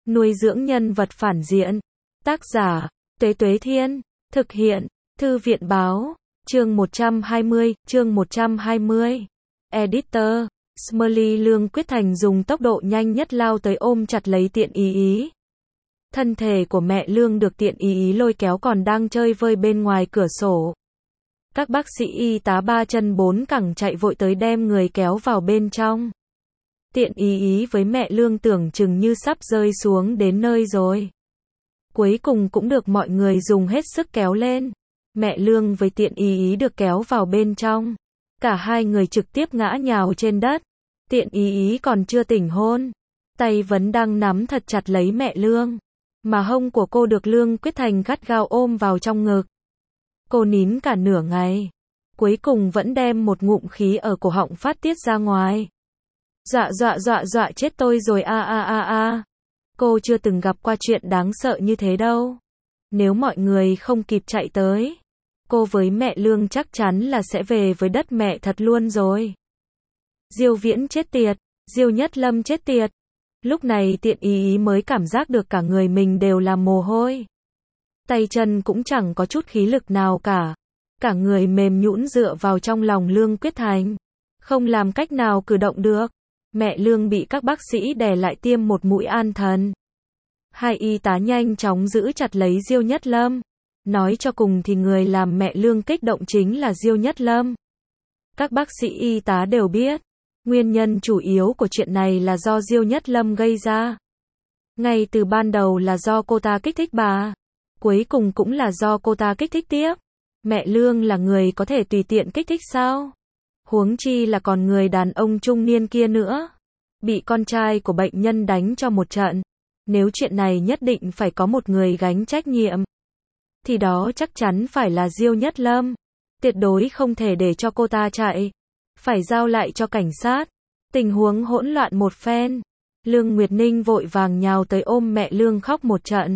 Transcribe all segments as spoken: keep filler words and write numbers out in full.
Nuôi dưỡng nhân vật phản diện. Tác giả, Tuế Tuế Thiên. Thực hiện, Thư viện Báo. Chương một trăm hai mươi, chương một trăm hai mươi. Editor, Smiley. Lương Quyết Thành dùng tốc độ nhanh nhất lao tới ôm chặt lấy Tiện Ý Ý. Thân thể của mẹ Lương được Tiện Ý Ý lôi kéo còn đang chơi vơi bên ngoài cửa sổ. Các bác sĩ y tá ba chân bốn cẳng chạy vội tới đem người kéo vào bên trong. Tiện Ý Ý với mẹ Lương tưởng chừng như sắp rơi xuống đến nơi rồi. Cuối cùng cũng được mọi người dùng hết sức kéo lên. Mẹ Lương với Tiện Ý Ý được kéo vào bên trong. Cả hai người trực tiếp ngã nhào trên đất. Tiện Ý Ý còn chưa tỉnh hôn. Tay vẫn đang nắm thật chặt lấy mẹ Lương. Mà hông của cô được Lương Quyết Thành gắt gao ôm vào trong ngực. Cô nín cả nửa ngày. Cuối cùng vẫn đem một ngụm khí ở cổ họng phát tiết ra ngoài. Dọa dọa dọa dọa chết tôi rồi a a a a. Cô chưa từng gặp qua chuyện đáng sợ như thế đâu. Nếu mọi người không kịp chạy tới, cô với mẹ Lương chắc chắn là sẽ về với đất mẹ thật luôn rồi. Diêu Viễn chết tiệt, Diêu Nhất Lâm chết tiệt. Lúc này Tiện Ý Ý mới cảm giác được cả người mình đều là mồ hôi. Tay chân cũng chẳng có chút khí lực nào cả. Cả người mềm nhũn dựa vào trong lòng Lương Quyết Thành. Không làm cách nào cử động được. Mẹ Lương bị các bác sĩ đè lại tiêm một mũi an thần. Hai y tá nhanh chóng giữ chặt lấy Diêu Nhất Lâm. Nói cho cùng thì người làm mẹ Lương kích động chính là Diêu Nhất Lâm. Các bác sĩ y tá đều biết. Nguyên nhân chủ yếu của chuyện này là do Diêu Nhất Lâm gây ra. Ngay từ ban đầu là do cô ta kích thích bà. Cuối cùng cũng là do cô ta kích thích tiếp. Mẹ Lương là người có thể tùy tiện kích thích sao? Huống chi là còn người đàn ông trung niên kia nữa. Bị con trai của bệnh nhân đánh cho một trận. Nếu chuyện này nhất định phải có một người gánh trách nhiệm. Thì đó chắc chắn phải là Diêu Nhất Lâm. Tuyệt đối không thể để cho cô ta chạy. Phải giao lại cho cảnh sát. Tình huống hỗn loạn một phen. Lương Nguyệt Ninh vội vàng nhào tới ôm mẹ Lương khóc một trận.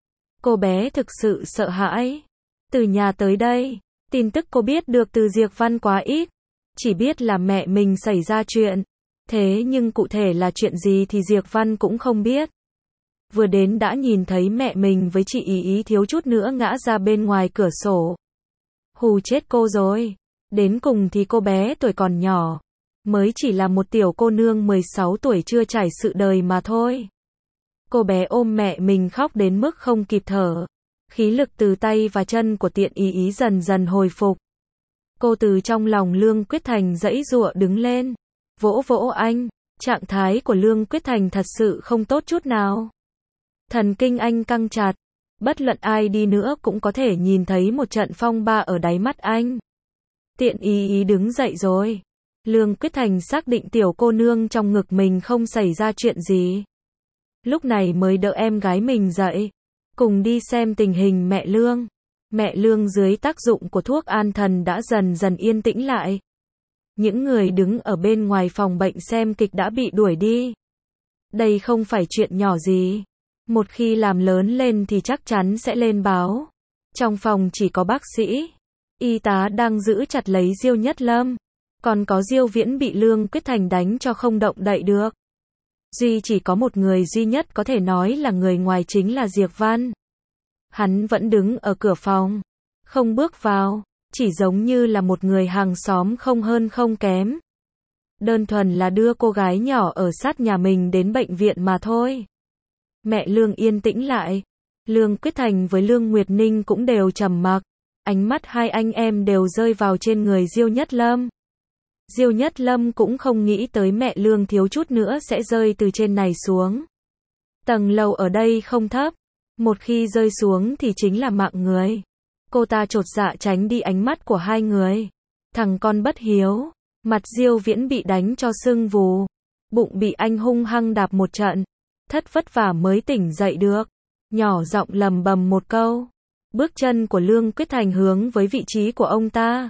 Cô bé thực sự sợ hãi. Từ nhà tới đây, tin tức cô biết được từ Diệp Văn quá ít. Chỉ biết là mẹ mình xảy ra chuyện. Thế nhưng cụ thể là chuyện gì thì Diệp Văn cũng không biết. Vừa đến đã nhìn thấy mẹ mình với chị Ý Ý thiếu chút nữa ngã ra bên ngoài cửa sổ. Hù chết cô rồi. Đến cùng thì cô bé tuổi còn nhỏ. Mới chỉ là một tiểu cô nương mười sáu tuổi chưa trải sự đời mà thôi. Cô bé ôm mẹ mình khóc đến mức không kịp thở. Khí lực từ tay và chân của Tiện Ý Ý dần dần hồi phục. Cô từ trong lòng Lương Quyết Thành giãy giụa đứng lên. Vỗ vỗ anh. Trạng thái của Lương Quyết Thành thật sự không tốt chút nào. Thần kinh anh căng chặt. Bất luận ai đi nữa cũng có thể nhìn thấy một trận phong ba ở đáy mắt anh. Tiện Ý Ý đứng dậy rồi. Lương Quyết Thành xác định tiểu cô nương trong ngực mình không xảy ra chuyện gì. Lúc này mới đỡ em gái mình dậy. Cùng đi xem tình hình mẹ Lương. Mẹ Lương dưới tác dụng của thuốc an thần đã dần dần yên tĩnh lại. Những người đứng ở bên ngoài phòng bệnh xem kịch đã bị đuổi đi. Đây không phải chuyện nhỏ gì. Một khi làm lớn lên thì chắc chắn sẽ lên báo. Trong phòng chỉ có bác sĩ, y tá đang giữ chặt lấy Diêu Nhất Lâm. Còn có Diêu Viễn bị Lương Quyết Thành đánh cho không động đậy được. Duy chỉ có một người duy nhất có thể nói là người ngoài chính là Diệp Văn. Hắn vẫn đứng ở cửa phòng. Không bước vào. Chỉ giống như là một người hàng xóm không hơn không kém. Đơn thuần là đưa cô gái nhỏ ở sát nhà mình đến bệnh viện mà thôi. Mẹ Lương yên tĩnh lại. Lương Quyết Thành với Lương Nguyệt Ninh cũng đều trầm mặc. Ánh mắt hai anh em đều rơi vào trên người Diêu Nhất Lâm. Diêu Nhất Lâm cũng không nghĩ tới mẹ Lương thiếu chút nữa sẽ rơi từ trên này xuống. Tầng lầu ở đây không thấp. Một khi rơi xuống thì chính là mạng người. Cô ta chột dạ tránh đi ánh mắt của hai người. Thằng con bất hiếu. Mặt Diêu Viễn bị đánh cho sưng vù. Bụng bị anh hung hăng đạp một trận. Thất vất vả mới tỉnh dậy được. Nhỏ giọng lầm bầm một câu. Bước chân của Lương Quyết Thành hướng với vị trí của ông ta.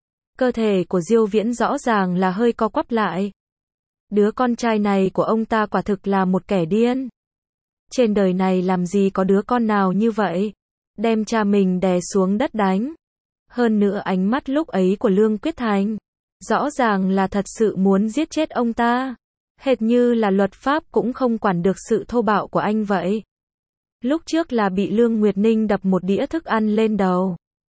Cơ thể của Diêu Viễn rõ ràng là hơi co quắp lại. Đứa con trai này của ông ta quả thực là một kẻ điên. Trên đời này làm gì có đứa con nào như vậy. Đem cha mình đè xuống đất đánh. Hơn nữa ánh mắt lúc ấy của Lương Quyết Thành. Rõ ràng là thật sự muốn giết chết ông ta. Hệt như là luật pháp cũng không quản được sự thô bạo của anh vậy. Lúc trước là bị Lương Nguyệt Ninh đập một đĩa thức ăn lên đầu.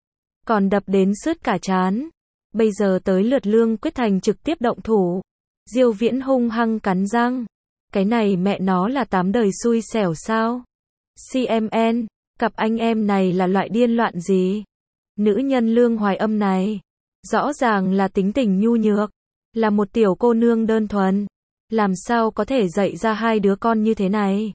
Còn đập đến sướt cả trán. Bây giờ tới lượt Lương Quyết Thành trực tiếp động thủ. Diêu Viễn hung hăng cắn răng. Cái này mẹ nó là tám đời xui xẻo sao? xê em en, cặp anh em này là loại điên loạn gì? Nữ nhân Lương Hoài Âm này, rõ ràng là tính tình nhu nhược, là một tiểu cô nương đơn thuần, làm sao có thể dạy ra hai đứa con như thế này?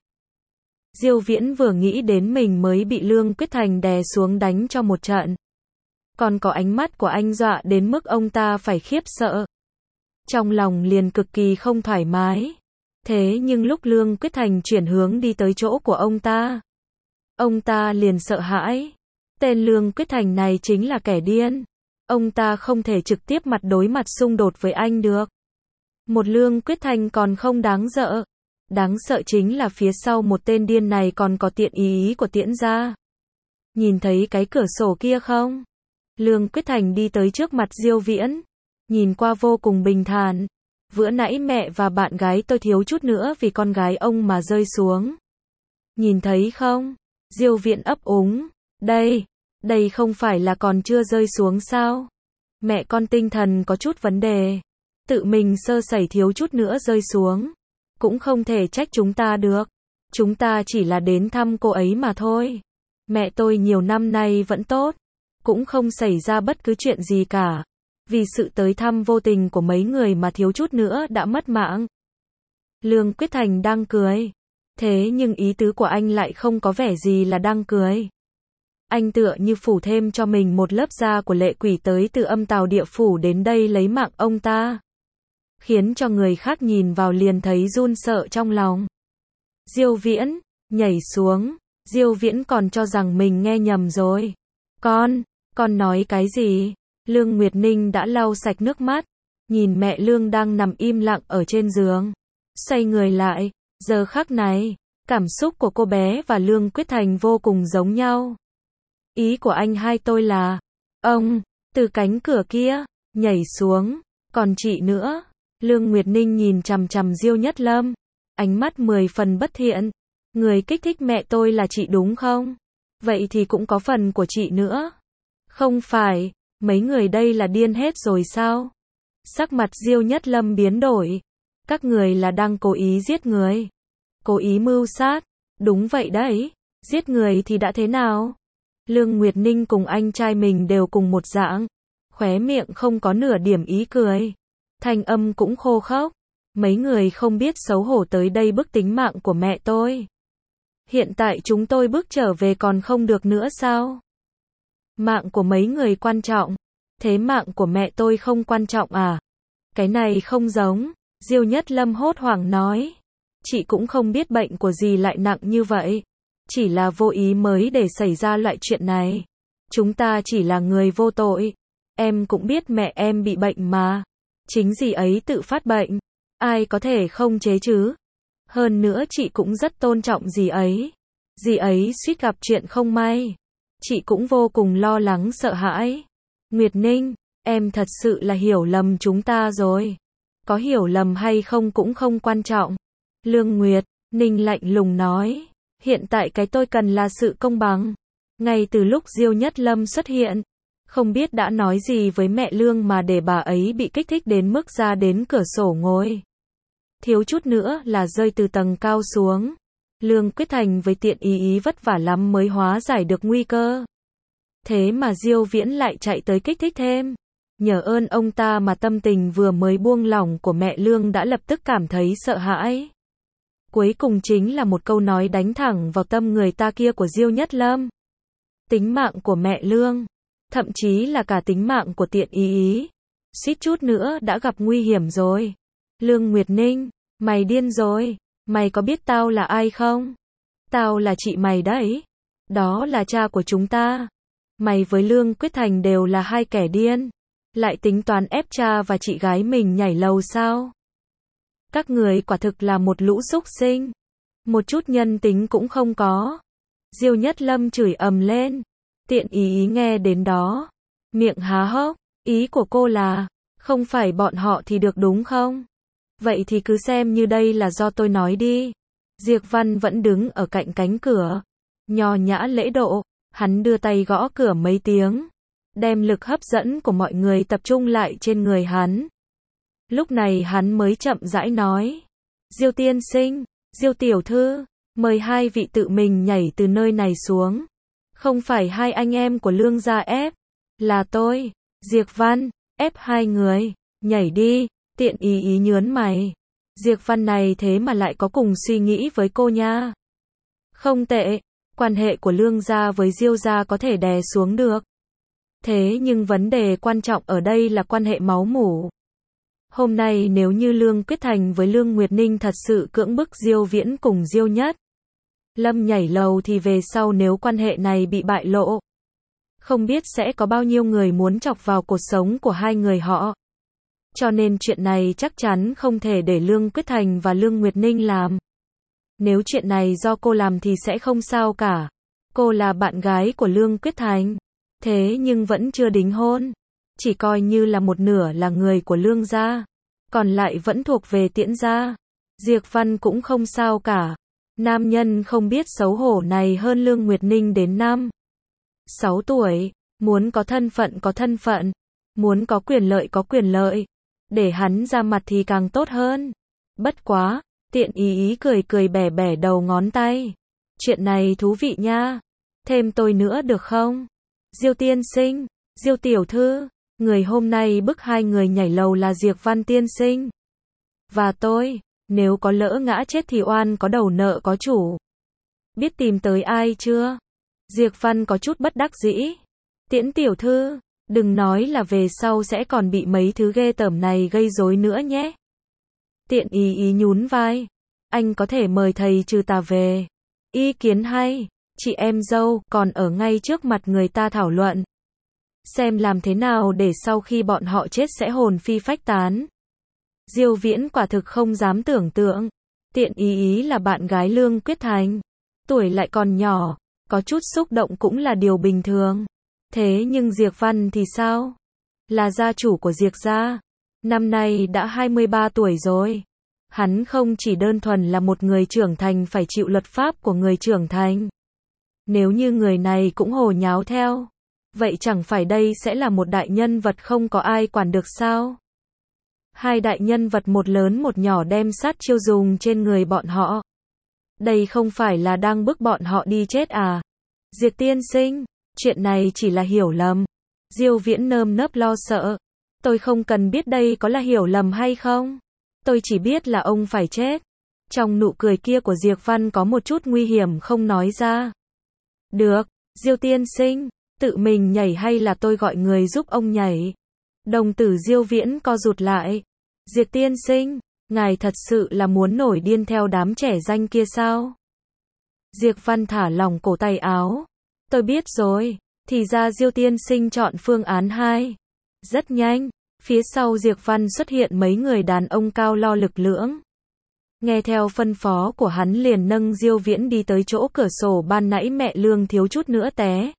Diêu Viễn vừa nghĩ đến mình mới bị Lương Quyết Thành đè xuống đánh cho một trận, còn có ánh mắt của anh dọa đến mức ông ta phải khiếp sợ. Trong lòng liền cực kỳ không thoải mái. Thế nhưng lúc Lương Quyết Thành chuyển hướng đi tới chỗ của ông ta, ông ta liền sợ hãi. Tên Lương Quyết Thành này chính là kẻ điên. Ông ta không thể trực tiếp mặt đối mặt xung đột với anh được. Một Lương Quyết Thành còn không đáng sợ. Đáng sợ chính là phía sau một tên điên này còn có tiện ý ý của Tiễn gia. Nhìn thấy cái cửa sổ kia không? Lương Quyết Thành đi tới trước mặt Diêu Viễn, nhìn qua vô cùng bình thản. Vừa nãy mẹ và bạn gái tôi thiếu chút nữa vì con gái ông mà rơi xuống. Nhìn thấy không? Diêu Viễn ấp úng. Đây, đây không phải là còn chưa rơi xuống sao? Mẹ con tinh thần có chút vấn đề. Tự mình sơ sẩy thiếu chút nữa rơi xuống. Cũng không thể trách chúng ta được. Chúng ta chỉ là đến thăm cô ấy mà thôi. Mẹ tôi nhiều năm nay vẫn tốt. Cũng không xảy ra bất cứ chuyện gì cả. Vì sự tới thăm vô tình của mấy người mà thiếu chút nữa đã mất mạng. Lương Quyết Thành đang cười. Thế nhưng ý tứ của anh lại không có vẻ gì là đang cười. Anh tựa như phủ thêm cho mình một lớp da của lệ quỷ tới từ âm tào địa phủ đến đây lấy mạng ông ta. Khiến cho người khác nhìn vào liền thấy run sợ trong lòng. Diêu Viễn, nhảy xuống. Diêu Viễn còn cho rằng mình nghe nhầm rồi. Con, con nói cái gì? Lương Nguyệt Ninh đã lau sạch nước mắt, nhìn mẹ Lương đang nằm im lặng ở trên giường. Xoay người lại, giờ khắc này, cảm xúc của cô bé và Lương Quyết Thành vô cùng giống nhau. Ý của anh hai tôi là, ông, từ cánh cửa kia, nhảy xuống, còn chị nữa. Lương Nguyệt Ninh nhìn chằm chằm Diêu Nhất Lâm, ánh mắt mười phần bất thiện. Người kích thích mẹ tôi là chị đúng không? Vậy thì cũng có phần của chị nữa. Không phải, mấy người đây là điên hết rồi sao? Sắc mặt Diêu Nhất Lâm biến đổi. Các người là đang cố ý giết người. Cố ý mưu sát. Đúng vậy đấy. Giết người thì đã thế nào? Lương Nguyệt Ninh cùng anh trai mình đều cùng một dạng. Khóe miệng không có nửa điểm ý cười. Thanh âm cũng khô khốc. Mấy người không biết xấu hổ tới đây bức tính mạng của mẹ tôi. Hiện tại chúng tôi bước trở về còn không được nữa sao? Mạng của mấy người quan trọng. Thế mạng của mẹ tôi không quan trọng à? Cái này không giống. Diêu Nhất Lâm hốt hoảng nói. Chị cũng không biết bệnh của gì lại nặng như vậy. Chỉ là vô ý mới để xảy ra loại chuyện này. Chúng ta chỉ là người vô tội. Em cũng biết mẹ em bị bệnh mà. Chính dì ấy tự phát bệnh. Ai có thể không chế chứ? Hơn nữa chị cũng rất tôn trọng dì ấy. Dì ấy suýt gặp chuyện không may. Chị cũng vô cùng lo lắng sợ hãi. Nguyệt Ninh, em thật sự là hiểu lầm chúng ta rồi. Có hiểu lầm hay không cũng không quan trọng. Lương Nguyệt Ninh lạnh lùng nói. Hiện tại cái tôi cần là sự công bằng. Ngay từ lúc Diêu Nhất Lâm xuất hiện, không biết đã nói gì với mẹ Lương mà để bà ấy bị kích thích đến mức ra đến cửa sổ ngồi. Thiếu chút nữa là rơi từ tầng cao xuống. Lương Quyết Thành với Tiện Ý Ý vất vả lắm mới hóa giải được nguy cơ. Thế mà Diêu Viễn lại chạy tới kích thích thêm. Nhờ ơn ông ta mà tâm tình vừa mới buông lỏng của mẹ Lương đã lập tức cảm thấy sợ hãi. Cuối cùng chính là một câu nói đánh thẳng vào tâm người ta kia của Diêu Nhất Lâm. Tính mạng của mẹ Lương, thậm chí là cả tính mạng của Tiện Ý Ý, suýt chút nữa đã gặp nguy hiểm rồi. Lương Nguyệt Ninh, mày điên rồi, mày có biết tao là ai không? Tao là chị mày đấy. Đó là cha của chúng ta. Mày với Lương Quyết Thành đều là hai kẻ điên. Lại tính toán ép cha và chị gái mình nhảy lầu sao? Các người quả thực là một lũ súc sinh. Một chút nhân tính cũng không có. Diêu Nhất Lâm chửi ầm lên. Tiện Ý Ý nghe đến đó, miệng há hốc. Ý của cô là, không phải bọn họ thì được đúng không? Vậy thì cứ xem như đây là do tôi nói đi. Diệp Văn vẫn đứng ở cạnh cánh cửa. Nho nhã lễ độ, hắn đưa tay gõ cửa mấy tiếng. Đem lực hấp dẫn của mọi người tập trung lại trên người hắn. Lúc này hắn mới chậm rãi nói. Diêu tiên sinh, Diêu tiểu thư, mời hai vị tự mình nhảy từ nơi này xuống. Không phải hai anh em của Lương gia ép, là tôi, Diệp Văn, ép hai người, nhảy đi. Tiện ý ý nhớn mày. Diệp Văn này thế mà lại có cùng suy nghĩ với cô nha. Không tệ, quan hệ của Lương gia với Diêu gia có thể đè xuống được. Thế nhưng vấn đề quan trọng ở đây là quan hệ máu mủ. Hôm nay nếu như Lương Quyết Thành với Lương Nguyệt Ninh thật sự cưỡng bức Diêu Viễn cùng Diêu Nhất Lâm nhảy lầu thì về sau nếu quan hệ này bị bại lộ, không biết sẽ có bao nhiêu người muốn chọc vào cuộc sống của hai người họ. Cho nên chuyện này chắc chắn không thể để Lương Quyết Thành và Lương Nguyệt Ninh làm. Nếu chuyện này do cô làm thì sẽ không sao cả. Cô là bạn gái của Lương Quyết Thành. Thế nhưng vẫn chưa đính hôn. Chỉ coi như là một nửa là người của Lương gia. Còn lại vẫn thuộc về Tiễn gia. Diệp Văn cũng không sao cả. Nam nhân không biết xấu hổ này hơn Lương Nguyệt Ninh đến năm sáu tuổi. Muốn có thân phận có thân phận. Muốn có quyền lợi có quyền lợi. Để hắn ra mặt thì càng tốt hơn. Bất quá, Tiện ý ý cười cười bẻ bẻ đầu ngón tay. Chuyện này thú vị nha. Thêm tôi nữa được không? Diêu tiên sinh, Diêu tiểu thư, người hôm nay bức hai người nhảy lầu là Diệp Văn tiên sinh. Và tôi, nếu có lỡ ngã chết thì oan có đầu nợ có chủ. Biết tìm tới ai chưa? Diệp Văn có chút bất đắc dĩ. Tiễn tiểu thư, đừng nói là về sau sẽ còn bị mấy thứ ghê tởm này gây rối nữa nhé. Tiện ý ý nhún vai. Anh có thể mời thầy trừ tà về. Ý kiến hay. Chị em dâu còn ở ngay trước mặt người ta thảo luận. Xem làm thế nào để sau khi bọn họ chết sẽ hồn phi phách tán. Diêu Viễn quả thực không dám tưởng tượng. Tiện ý ý là bạn gái Lương Quyết Thành. Tuổi lại còn nhỏ. Có chút xúc động cũng là điều bình thường. Thế nhưng Diệp Văn thì sao? Là gia chủ của Diệp gia. Năm nay đã hai mươi ba tuổi rồi. Hắn không chỉ đơn thuần là một người trưởng thành phải chịu luật pháp của người trưởng thành. Nếu như người này cũng hồ nháo theo, vậy chẳng phải đây sẽ là một đại nhân vật không có ai quản được sao? Hai đại nhân vật một lớn một nhỏ đem sát chiêu dùng trên người bọn họ. Đây không phải là đang bức bọn họ đi chết à? Diệp tiên sinh, chuyện này chỉ là hiểu lầm. Diêu Viễn nơm nớp lo sợ. Tôi không cần biết đây có là hiểu lầm hay không. Tôi chỉ biết là ông phải chết. Trong nụ cười kia của Diệp Văn có một chút nguy hiểm không nói ra. Được, Diêu tiên sinh, tự mình nhảy hay là tôi gọi người giúp ông nhảy? Đồng tử Diêu Viễn co rụt lại. Diệp tiên sinh, ngài thật sự là muốn nổi điên theo đám trẻ danh kia sao? Diệp Văn thả lỏng cổ tay áo. Tôi biết rồi, thì ra Diêu tiên sinh chọn phương án hai. Rất nhanh, phía sau Diệp Văn xuất hiện mấy người đàn ông cao lo lực lưỡng. Nghe theo phân phó của hắn liền nâng Diêu Viễn đi tới chỗ cửa sổ ban nãy mẹ Lương thiếu chút nữa té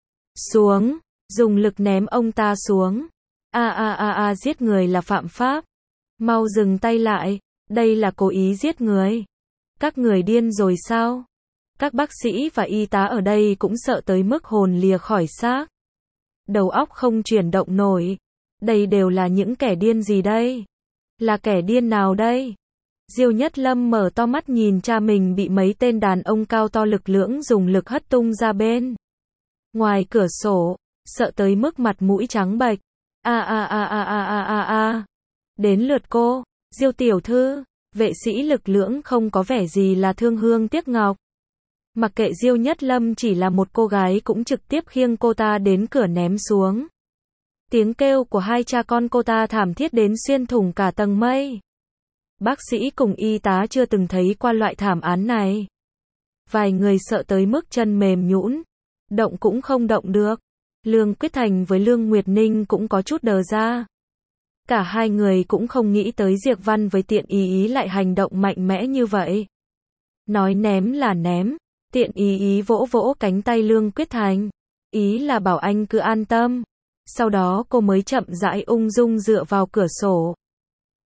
xuống, dùng lực ném ông ta xuống. A a a a giết người là phạm pháp. Mau dừng tay lại, đây là cố ý giết người. Các người điên rồi sao? Các bác sĩ và y tá ở đây cũng sợ tới mức hồn lìa khỏi xác. Đầu óc không chuyển động nổi. Đây đều là những kẻ điên gì đây? Là kẻ điên nào đây? Diêu Nhất Lâm mở to mắt nhìn cha mình bị mấy tên đàn ông cao to lực lưỡng dùng lực hất tung ra bên ngoài cửa sổ, sợ tới mức mặt mũi trắng bệch. A a a a a a a a. Đến lượt cô, Diêu tiểu thư. Vệ sĩ lực lưỡng không có vẻ gì là thương hương tiếc ngọc. Mặc kệ Diêu Nhất Lâm chỉ là một cô gái cũng trực tiếp khiêng cô ta đến cửa ném xuống. Tiếng kêu của hai cha con cô ta thảm thiết đến xuyên thủng cả tầng mây. Bác sĩ cùng y tá chưa từng thấy qua loại thảm án này. Vài người sợ tới mức chân mềm nhũn, động cũng không động được. Lương Quyết Thành với Lương Nguyệt Ninh cũng có chút đờ ra. Cả hai người cũng không nghĩ tới Diệp Văn với Tiện ý ý lại hành động mạnh mẽ như vậy. Nói ném là ném, Tiện ý ý vỗ vỗ cánh tay Lương Quyết Thành. Ý là bảo anh cứ an tâm. Sau đó cô mới chậm rãi ung dung dựa vào cửa sổ.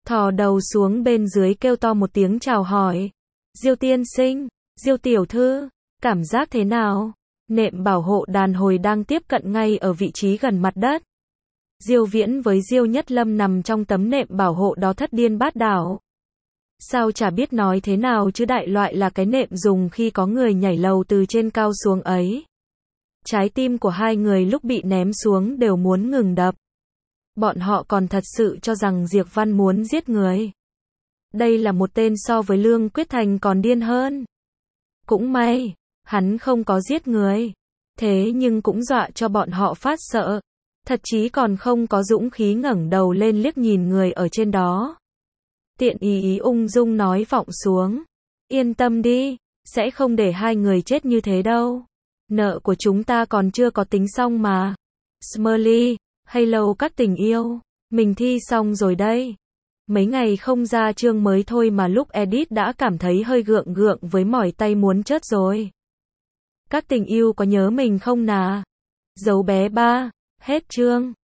thò đầu xuống bên dưới kêu to một tiếng chào hỏi. Diêu tiên sinh, Diêu tiểu thư, cảm giác thế nào? Nệm bảo hộ đàn hồi đang tiếp cận ngay ở vị trí gần mặt đất. Diêu Viễn với Diêu Nhất Lâm nằm trong tấm nệm bảo hộ đó thất điên bát đảo. Sao chả biết nói thế nào chứ đại loại là cái nệm dùng khi có người nhảy lầu từ trên cao xuống ấy. Trái tim của hai người lúc bị ném xuống đều muốn ngừng đập. Bọn họ còn thật sự cho rằng Diệp Văn muốn giết người. Đây là một tên so với Lương Quyết Thành còn điên hơn. Cũng may, hắn không có giết người. Thế nhưng cũng dọa cho bọn họ phát sợ. Thật chí còn không có dũng khí ngẩng đầu lên liếc nhìn người ở trên đó. Tiện ý ý ung dung nói vọng xuống. Yên tâm đi, sẽ không để hai người chết như thế đâu. Nợ của chúng ta còn chưa có tính xong mà. Smurly, hay lâu các tình yêu, mình thi xong rồi đây. Mấy ngày không ra chương mới thôi mà lúc edit đã cảm thấy hơi gượng gượng với mỏi tay muốn chết rồi. Các tình yêu có nhớ mình không nà? Dấu bé ba, hết chương.